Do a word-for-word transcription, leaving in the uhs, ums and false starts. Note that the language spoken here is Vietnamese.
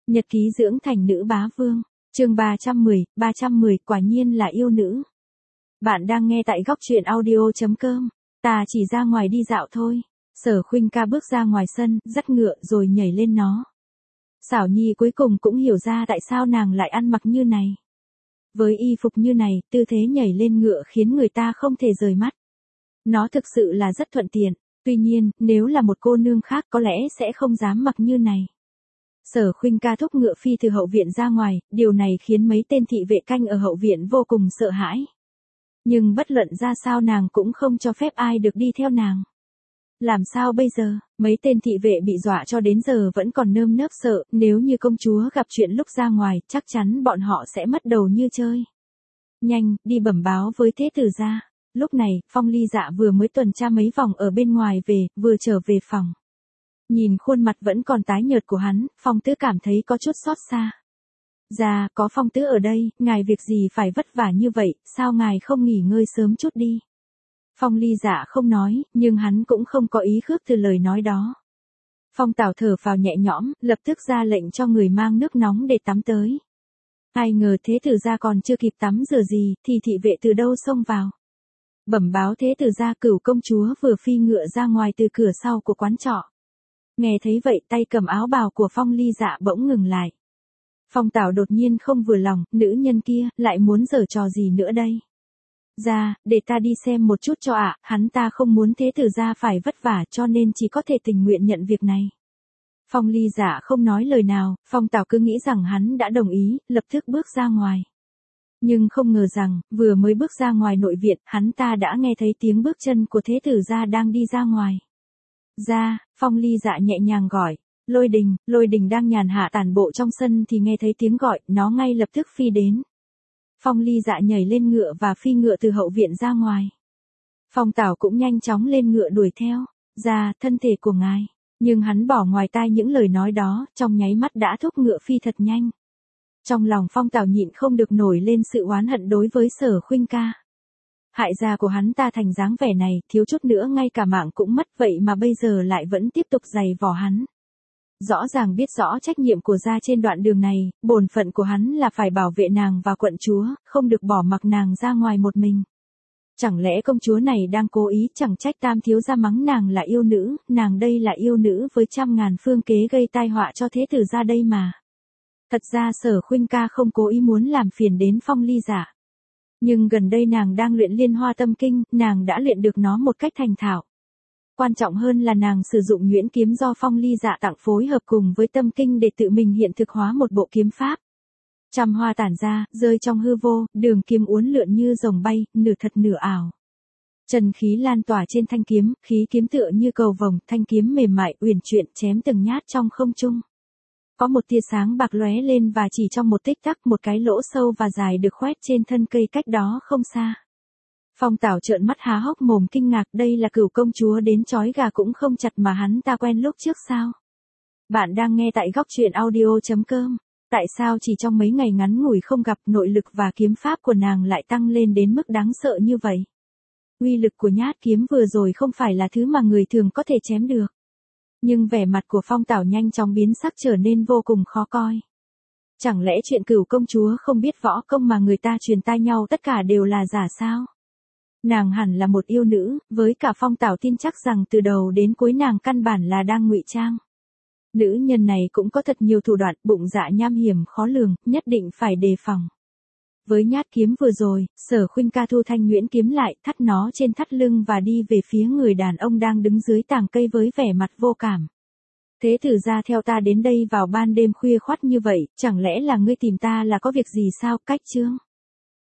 Nhật ký dưỡng thành nữ bá vương, chương ba trăm mười, ba trăm mười, quả nhiên là yêu nữ. Bạn đang nghe tại góc truyện audio chấm com, ta chỉ ra ngoài đi dạo thôi. Sở Khuynh Ca bước ra ngoài sân, dắt ngựa rồi nhảy lên nó. Xảo Nhi cuối cùng cũng hiểu ra tại sao nàng lại ăn mặc như này. Với y phục như này, tư thế nhảy lên ngựa khiến người ta không thể rời mắt. Nó thực sự là rất thuận tiện, tuy nhiên, nếu là một cô nương khác có lẽ sẽ không dám mặc như này. Sở Khuynh Ca thúc ngựa phi từ hậu viện ra ngoài, điều này khiến mấy tên thị vệ canh ở hậu viện vô cùng sợ hãi. Nhưng bất luận ra sao nàng cũng không cho phép ai được đi theo nàng. Làm sao bây giờ, mấy tên thị vệ bị dọa cho đến giờ vẫn còn nơm nớp sợ, nếu như công chúa gặp chuyện lúc ra ngoài, chắc chắn bọn họ sẽ mất đầu như chơi. Nhanh, đi bẩm báo với thế tử gia. Lúc này, Phong Ly Dạ vừa mới tuần tra mấy vòng ở bên ngoài về, vừa trở về phòng. Nhìn khuôn mặt vẫn còn tái nhợt của hắn, Phong Tứ cảm thấy có chút xót xa. Dạ, có Phong Tứ ở đây, ngài việc gì phải vất vả như vậy, sao ngài không nghỉ ngơi sớm chút đi. Phong Ly Dạ không nói, nhưng hắn cũng không có ý khước từ lời nói đó. Phong Tảo thở phào nhẹ nhõm, lập tức ra lệnh cho người mang nước nóng để tắm tới. Ai ngờ thế tử gia còn chưa kịp tắm rửa gì, thì thị vệ từ đâu xông vào. Bẩm báo thế tử gia Cửu công chúa vừa phi ngựa ra ngoài từ cửa sau của quán trọ. Nghe thấy vậy tay cầm áo bào của Phong Ly Dạ bỗng ngừng lại. Phong Tảo đột nhiên không vừa lòng, nữ nhân kia, lại muốn giở trò gì nữa đây? Ra, để ta đi xem một chút cho ạ, hắn ta không muốn thế tử gia phải vất vả cho nên chỉ có thể tình nguyện nhận việc này. Phong Ly Dạ không nói lời nào, Phong Tảo cứ nghĩ rằng hắn đã đồng ý, lập tức bước ra ngoài. Nhưng không ngờ rằng, vừa mới bước ra ngoài nội viện, hắn ta đã nghe thấy tiếng bước chân của thế tử gia đang đi ra ngoài. Ra, Phong Ly Dạ nhẹ nhàng gọi, Lôi Đình, Lôi Đình đang nhàn hạ tản bộ trong sân thì nghe thấy tiếng gọi, nó ngay lập tức phi đến. Phong Ly Dạ nhảy lên ngựa và phi ngựa từ hậu viện ra ngoài. Phong Tảo cũng nhanh chóng lên ngựa đuổi theo, ra, thân thể của ngài. Nhưng hắn bỏ ngoài tai những lời nói đó, trong nháy mắt đã thúc ngựa phi thật nhanh. Trong lòng Phong Tảo nhịn không được nổi lên sự oán hận đối với Sở Khuynh Ca. Hại gia của hắn ta thành dáng vẻ này, thiếu chút nữa ngay cả mạng cũng mất, vậy mà bây giờ lại vẫn tiếp tục giày vò hắn. Rõ ràng biết rõ trách nhiệm của gia trên đoạn đường này, bổn phận của hắn là phải bảo vệ nàng và quận chúa, không được bỏ mặc nàng ra ngoài một mình. Chẳng lẽ công chúa này đang cố ý, chẳng trách Tam thiếu gia mắng nàng là yêu nữ, nàng đây là yêu nữ với trăm ngàn phương kế gây tai họa cho thế tử gia đây mà. Thật ra Sở Khuynh Ca không cố ý muốn làm phiền đến Phong Ly Dạ. Nhưng gần đây nàng đang luyện Liên Hoa Tâm Kinh, nàng đã luyện được nó một cách thành thạo. Quan trọng hơn là nàng sử dụng nhuyễn kiếm do Phong Ly Dạ tặng phối hợp cùng với tâm kinh để tự mình hiện thực hóa một bộ kiếm pháp. Trăm hoa tản ra, rơi trong hư vô, đường kiếm uốn lượn như rồng bay, nửa thật nửa ảo. Trần khí lan tỏa trên thanh kiếm, khí kiếm tựa như cầu vồng, thanh kiếm mềm mại, uyển chuyển chém từng nhát trong không trung. Có một tia sáng bạc lóe lên và chỉ trong một tích tắc một cái lỗ sâu và dài được khoét trên thân cây cách đó không xa. Phong Tảo trợn mắt há hốc mồm kinh ngạc, đây là Cửu công chúa đến chói gà cũng không chặt mà hắn ta quen lúc trước sao? Bạn đang nghe tại góc truyện audio chấm com. Tại sao chỉ trong mấy ngày ngắn ngủi không gặp, nội lực và kiếm pháp của nàng lại tăng lên đến mức đáng sợ như vậy? Uy lực của nhát kiếm vừa rồi không phải là thứ mà người thường có thể chém được. Nhưng vẻ mặt của Phong Tảo nhanh chóng biến sắc trở nên vô cùng khó coi. Chẳng lẽ chuyện Cửu công chúa không biết võ công mà người ta truyền tai nhau tất cả đều là giả sao? Nàng hẳn là một yêu nữ, với cả Phong Tảo tin chắc rằng từ đầu đến cuối nàng căn bản là đang ngụy trang. Nữ nhân này cũng có thật nhiều thủ đoạn, bụng dạ nham hiểm khó lường, nhất định phải đề phòng. Với nhát kiếm vừa rồi, Sở Khuynh Ca thu thanh nhuyễn kiếm lại, thắt nó trên thắt lưng và đi về phía người đàn ông đang đứng dưới tàng cây với vẻ mặt vô cảm. Thế tử gia theo ta đến đây vào ban đêm khuya khoắt như vậy, chẳng lẽ là ngươi tìm ta là có việc gì sao? Cách chương.